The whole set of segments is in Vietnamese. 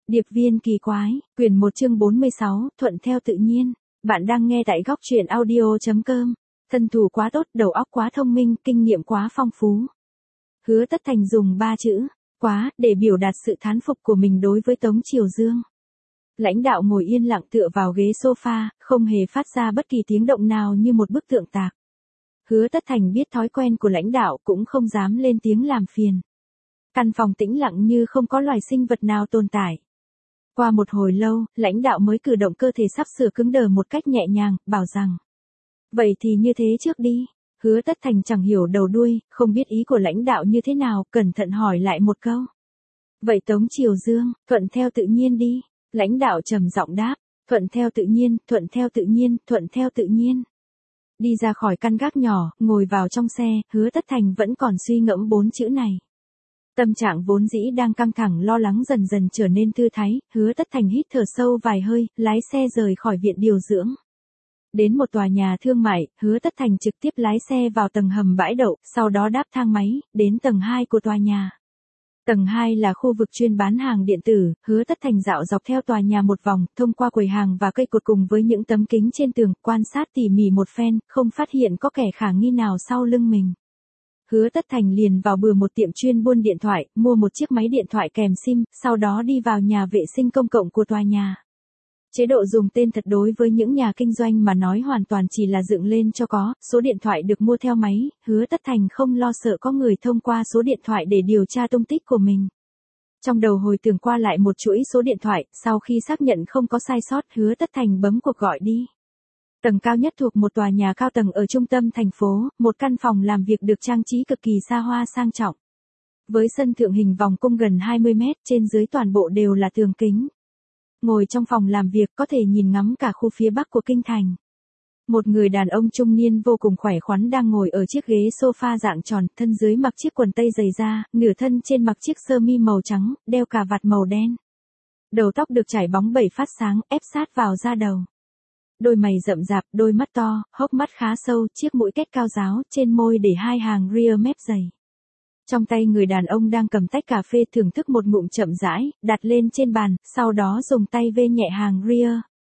Điệp viên kỳ quái, quyển 1 chương 46, thuận theo tự nhiên. Bạn đang nghe tại góc truyện audio.com. Thân thủ quá tốt, đầu óc quá thông minh, kinh nghiệm quá phong phú. Hứa Tất Thành dùng 3 chữ, quá, để biểu đạt sự thán phục của mình đối với Tống Triều Dương. Lãnh đạo ngồi yên lặng tựa vào ghế sofa, không hề phát ra bất kỳ tiếng động nào như một bức tượng tạc. Hứa Tất Thành biết thói quen của lãnh đạo cũng không dám lên tiếng làm phiền. Căn phòng tĩnh lặng như không có loài sinh vật nào tồn tại. Qua một hồi lâu, lãnh đạo mới cử động cơ thể sắp sửa cứng đờ một cách nhẹ nhàng, bảo rằng. Vậy thì như thế trước đi. Hứa Tất Thành chẳng hiểu đầu đuôi, không biết ý của lãnh đạo như thế nào, cẩn thận hỏi lại một câu. Vậy Tống Triều Dương, thuận theo tự nhiên đi. Lãnh đạo trầm giọng đáp, thuận theo tự nhiên, thuận theo tự nhiên, thuận theo tự nhiên. Đi ra khỏi căn gác nhỏ, ngồi vào trong xe, Hứa Tất Thành vẫn còn suy ngẫm 4 chữ này. Tâm trạng vốn dĩ đang căng thẳng lo lắng dần dần trở nên thư thái, Hứa Tất Thành hít thở sâu vài hơi, lái xe rời khỏi viện điều dưỡng. Đến một tòa nhà thương mại, Hứa Tất Thành trực tiếp lái xe vào tầng hầm bãi đậu, sau đó đáp thang máy, đến tầng 2 của tòa nhà. Tầng 2 là khu vực chuyên bán hàng điện tử, Hứa Tất Thành dạo dọc theo tòa nhà một vòng, thông qua quầy hàng và cây cột cùng với những tấm kính trên tường, quan sát tỉ mỉ một phen, không phát hiện có kẻ khả nghi nào sau lưng mình. Hứa Tất Thành liền vào bừa một tiệm chuyên buôn điện thoại, mua một chiếc máy điện thoại kèm SIM, sau đó đi vào nhà vệ sinh công cộng của tòa nhà. Chế độ dùng tên thật đối với những nhà kinh doanh mà nói hoàn toàn chỉ là dựng lên cho có, số điện thoại được mua theo máy, Hứa Tất Thành không lo sợ có người thông qua số điện thoại để điều tra tung tích của mình. Trong đầu hồi tưởng qua lại một chuỗi số điện thoại, sau khi xác nhận không có sai sót, Hứa Tất Thành bấm cuộc gọi đi. Tầng cao nhất thuộc một tòa nhà cao tầng ở trung tâm thành phố, một căn phòng làm việc được trang trí cực kỳ xa hoa sang trọng. Với sân thượng hình vòng cung gần 20 mét, trên dưới toàn bộ đều là tường kính. Ngồi trong phòng làm việc có thể nhìn ngắm cả khu phía bắc của kinh thành. Một người đàn ông trung niên vô cùng khỏe khoắn đang ngồi ở chiếc ghế sofa dạng tròn, thân dưới mặc chiếc quần tây dày da, nửa thân trên mặc chiếc sơ mi màu trắng, đeo cà vạt màu đen. Đầu tóc được chải bóng bẩy phát sáng, ép sát vào da đầu. Đôi mày rậm rạp, đôi mắt to, hốc mắt khá sâu, chiếc mũi kết cao ráo, trên môi để 2 hàng ria mép dày. Trong tay người đàn ông đang cầm tách cà phê thưởng thức một ngụm chậm rãi, đặt lên trên bàn, sau đó dùng tay vê nhẹ hàng ria.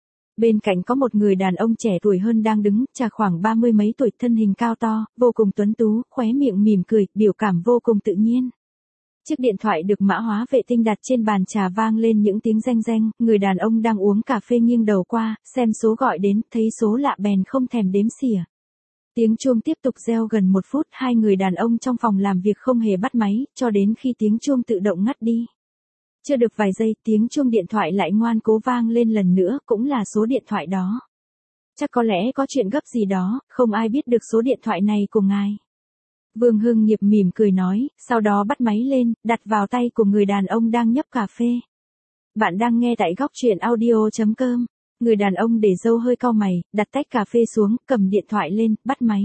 Bên cạnh có một người đàn ông trẻ tuổi hơn đang đứng, chạc khoảng 30 mấy tuổi, thân hình cao to, vô cùng tuấn tú, khóe miệng mỉm cười, biểu cảm vô cùng tự nhiên. Chiếc điện thoại được mã hóa vệ tinh đặt trên bàn trà vang lên những tiếng reng reng, người đàn ông đang uống cà phê nghiêng đầu qua, xem số gọi đến, thấy số lạ bèn không thèm đếm xỉa. Tiếng chuông tiếp tục reo gần 1 phút, hai người đàn ông trong phòng làm việc không hề bắt máy, cho đến khi tiếng chuông tự động ngắt đi. Chưa được vài giây, tiếng chuông điện thoại lại ngoan cố vang lên lần nữa, cũng là số điện thoại đó. Chắc có lẽ có chuyện gấp gì đó, không ai biết được số điện thoại này của ngài. Vương Hưng Nghiệp mỉm cười nói, sau đó bắt máy lên, đặt vào tay của người đàn ông đang nhấp cà phê. Bạn đang nghe tại góc truyện audio.com. Người đàn ông để râu hơi cau mày, đặt tách cà phê xuống, cầm điện thoại lên, bắt máy.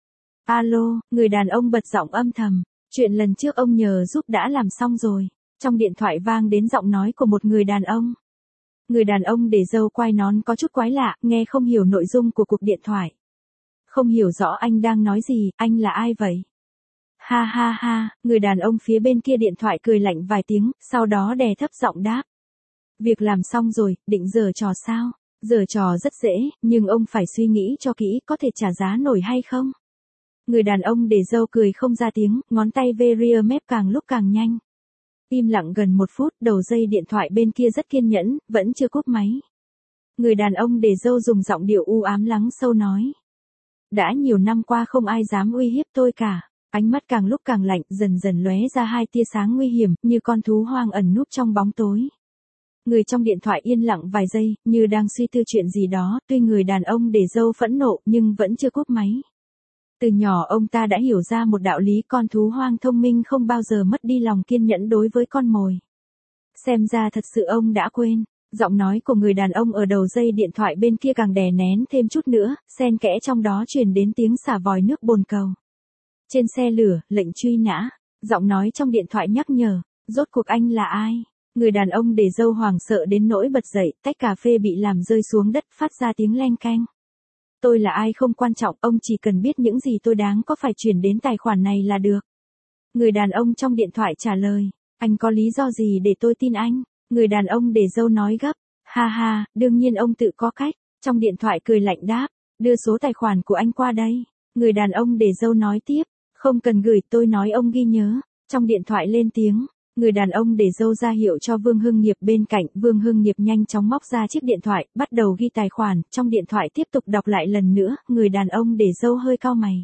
Alo, người đàn ông bật giọng âm thầm. Chuyện lần trước ông nhờ giúp đã làm xong rồi. Trong điện thoại vang đến giọng nói của một người đàn ông. Người đàn ông để râu quai nón có chút quái lạ, nghe không hiểu nội dung của cuộc điện thoại. Không hiểu rõ anh đang nói gì, anh là ai vậy? Ha ha ha, người đàn ông phía bên kia điện thoại cười lạnh vài tiếng, sau đó đè thấp giọng đáp. Việc làm xong rồi, định giở trò sao? Giở trò rất dễ, nhưng ông phải suy nghĩ cho kỹ có thể trả giá nổi hay không? Người đàn ông để râu cười không ra tiếng, ngón tay vê ria mép càng lúc càng nhanh. Im lặng gần 1 phút, đầu dây điện thoại bên kia rất kiên nhẫn, vẫn chưa cúp máy. Người đàn ông để râu dùng giọng điệu u ám lắng sâu nói. Đã nhiều năm qua không ai dám uy hiếp tôi cả. Ánh mắt càng lúc càng lạnh, dần dần lóe ra 2 tia sáng nguy hiểm, như con thú hoang ẩn núp trong bóng tối. Người trong điện thoại yên lặng vài giây, như đang suy tư chuyện gì đó, tuy người đàn ông để râu phẫn nộ nhưng vẫn chưa cúp máy. Từ nhỏ ông ta đã hiểu ra một đạo lý, con thú hoang thông minh không bao giờ mất đi lòng kiên nhẫn đối với con mồi. Xem ra thật sự ông đã quên. Giọng nói của người đàn ông ở đầu dây điện thoại bên kia càng đè nén thêm chút nữa, xen kẽ trong đó truyền đến tiếng xả vòi nước bồn cầu. Trên xe lửa, lệnh truy nã. Giọng nói trong điện thoại nhắc nhở, rốt cuộc anh là ai? Người đàn ông để râu hoảng sợ đến nỗi bật dậy, tách cà phê bị làm rơi xuống đất, phát ra tiếng leng keng. Tôi là ai không quan trọng, ông chỉ cần biết những gì tôi đáng có phải chuyển đến tài khoản này là được. Người đàn ông trong điện thoại trả lời, anh có lý do gì để tôi tin anh? Người đàn ông để dâu nói gấp. Ha ha, đương nhiên ông tự có cách. Trong điện thoại cười lạnh đáp. Đưa số tài khoản của anh qua đây. Người đàn ông để dâu nói tiếp. Không cần gửi, tôi nói ông ghi nhớ. Trong điện thoại lên tiếng. Người đàn ông để dâu ra hiệu cho Vương Hưng Nghiệp bên cạnh. Vương Hưng Nghiệp nhanh chóng móc ra chiếc điện thoại, bắt đầu ghi tài khoản. Trong điện thoại tiếp tục đọc lại lần nữa. Người đàn ông để dâu hơi cau mày.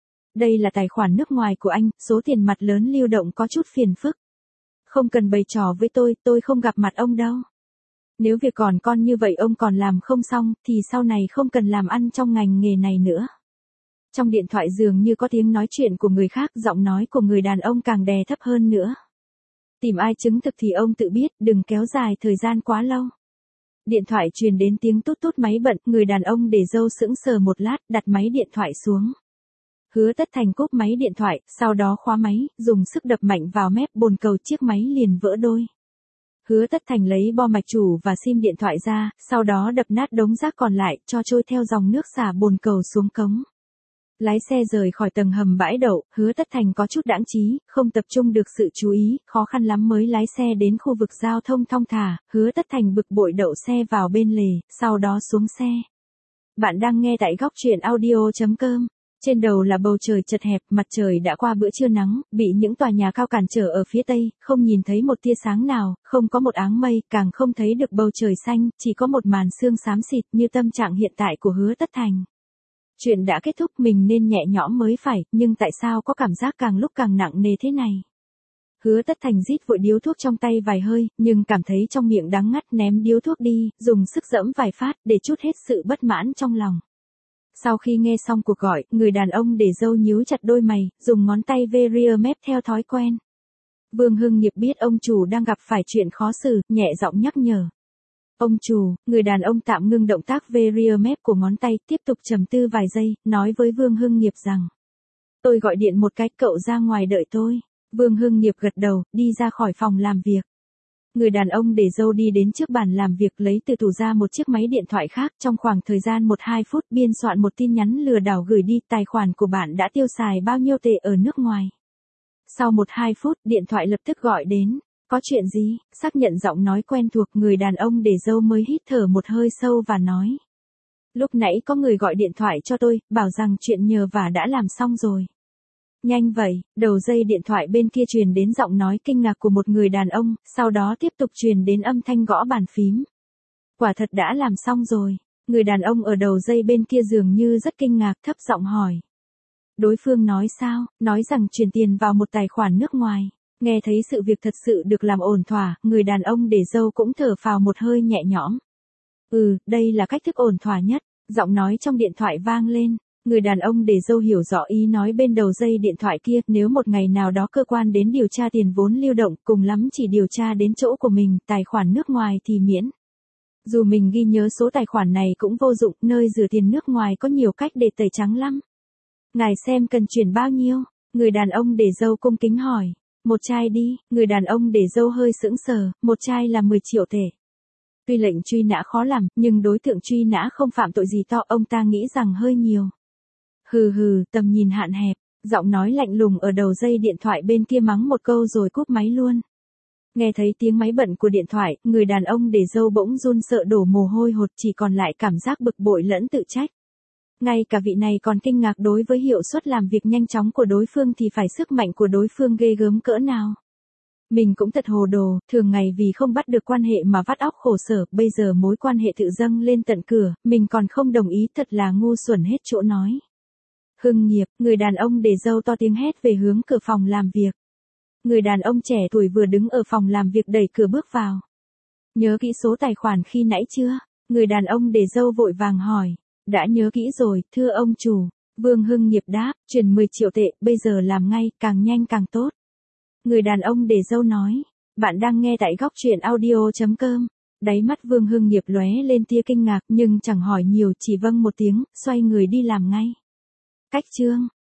Đây là tài khoản nước ngoài của anh, số tiền mặt lớn lưu động có chút phiền phức. Không cần bày trò với tôi không gặp mặt ông đâu. Nếu việc còn con như vậy ông còn làm không xong, thì sau này không cần làm ăn trong ngành nghề này nữa. Trong điện thoại dường như có tiếng nói chuyện của người khác, giọng nói của người đàn ông càng đè thấp hơn nữa. Tìm ai chứng thực thì ông tự biết, đừng kéo dài thời gian quá lâu. Điện thoại truyền đến tiếng tút tút máy bận, người đàn ông để dâu sững sờ một lát, đặt máy điện thoại xuống. Hứa Tất Thành cúp máy điện thoại, sau đó khóa máy, dùng sức đập mạnh vào mép bồn cầu, chiếc máy liền vỡ đôi. Hứa Tất Thành lấy bo mạch chủ và sim điện thoại ra, sau đó đập nát đống rác còn lại, cho trôi theo dòng nước xả bồn cầu xuống cống. Lái xe rời khỏi tầng hầm bãi đậu, Hứa Tất Thành có chút đãng trí, không tập trung được sự chú ý, khó khăn lắm mới lái xe đến khu vực giao thông thong thả. Hứa Tất Thành bực bội đậu xe vào bên lề, sau đó xuống xe. Bạn đang nghe tại góc truyện audio.com. Trên đầu là bầu trời chật hẹp, mặt trời đã qua bữa trưa nắng, bị những tòa nhà cao cản trở ở phía tây, không nhìn thấy một tia sáng nào, không có một áng mây, càng không thấy được bầu trời xanh, chỉ có một màn sương xám xịt như tâm trạng hiện tại của Hứa Tất Thành. Chuyện đã kết thúc, mình nên nhẹ nhõm mới phải, nhưng tại sao có cảm giác càng lúc càng nặng nề thế này? Hứa Tất Thành rít vội điếu thuốc trong tay vài hơi, nhưng cảm thấy trong miệng đắng ngắt, ném điếu thuốc đi, dùng sức giẫm vài phát để trút hết sự bất mãn trong lòng. Sau khi nghe xong cuộc gọi, người đàn ông để dâu nhíu chặt đôi mày, dùng ngón tay ve ria mép theo thói quen. Vương Hưng Nghiệp biết ông chủ đang gặp phải chuyện khó xử, nhẹ giọng nhắc nhở. Ông chủ, người đàn ông tạm ngưng động tác ve ria mép của ngón tay, tiếp tục trầm tư vài giây, nói với Vương Hưng Nghiệp rằng. Tôi gọi điện một cái, cậu ra ngoài đợi tôi. Vương Hưng Nghiệp gật đầu, đi ra khỏi phòng làm việc. Người đàn ông để dâu đi đến trước bàn làm việc, lấy từ tủ ra một chiếc máy điện thoại khác, trong khoảng thời gian 1-2 phút biên soạn một tin nhắn lừa đảo gửi đi, tài khoản của bạn đã tiêu xài bao nhiêu tệ ở nước ngoài. Sau 1-2 phút, điện thoại lập tức gọi đến. Có chuyện gì? Xác nhận giọng nói quen thuộc, người đàn ông để dâu mới hít thở một hơi sâu và nói. Lúc nãy có người gọi điện thoại cho tôi, bảo rằng chuyện nhờ vả đã làm xong rồi. Nhanh vậy, đầu dây điện thoại bên kia truyền đến giọng nói kinh ngạc của một người đàn ông, sau đó tiếp tục truyền đến âm thanh gõ bàn phím. Quả thật đã làm xong rồi. Người đàn ông ở đầu dây bên kia dường như rất kinh ngạc, thấp giọng hỏi. Đối phương nói sao? Nói rằng chuyển tiền vào một tài khoản nước ngoài. Nghe thấy sự việc thật sự được làm ổn thỏa, người đàn ông để dâu cũng thở phào một hơi nhẹ nhõm. Đây là cách thức ổn thỏa nhất. Giọng nói trong điện thoại vang lên. Người đàn ông để dâu hiểu rõ ý nói bên đầu dây điện thoại kia, nếu một ngày nào đó cơ quan đến điều tra tiền vốn lưu động, cùng lắm chỉ điều tra đến chỗ của mình, tài khoản nước ngoài thì miễn. Dù mình ghi nhớ số tài khoản này cũng vô dụng, nơi rửa tiền nước ngoài có nhiều cách để tẩy trắng lắm. Ngài xem cần chuyển bao nhiêu? Người đàn ông để dâu cung kính hỏi. Một chai đi, người đàn ông để dâu hơi sững sờ, một chai là 10 triệu tệ. Tuy lệnh truy nã khó làm, nhưng đối tượng truy nã không phạm tội gì to, ông ta nghĩ rằng hơi nhiều. Tầm nhìn hạn hẹp, giọng nói lạnh lùng ở đầu dây điện thoại bên kia mắng một câu rồi cúp máy luôn. Nghe thấy tiếng máy bận của điện thoại, người đàn ông để dâu bỗng run sợ đổ mồ hôi hột, chỉ còn lại cảm giác bực bội lẫn tự trách. Ngay cả vị này còn kinh ngạc đối với hiệu suất làm việc nhanh chóng của đối phương thì phải sức mạnh của đối phương ghê gớm cỡ nào. Mình cũng thật hồ đồ, thường ngày vì không bắt được quan hệ mà vắt óc khổ sở, bây giờ mối quan hệ tự dâng lên tận cửa, mình còn không đồng ý, thật là ngu xuẩn hết chỗ nói. Hưng Nghiệp, người đàn ông để dâu to tiếng hét về hướng cửa phòng làm việc. Người đàn ông trẻ tuổi vừa đứng ở phòng làm việc đẩy cửa bước vào. Nhớ kỹ số tài khoản khi nãy chưa? Người đàn ông để dâu vội vàng hỏi. Đã nhớ kỹ rồi, thưa ông chủ. Vương Hưng Nghiệp đáp, chuyển 10 triệu tệ, bây giờ làm ngay, càng nhanh càng tốt. Người đàn ông để dâu nói. Bạn đang nghe tại góc truyện audio.com. Đáy mắt Vương Hưng Nghiệp lóe lên tia kinh ngạc, nhưng chẳng hỏi nhiều, chỉ vâng một tiếng, xoay người đi làm ngay. Cách chương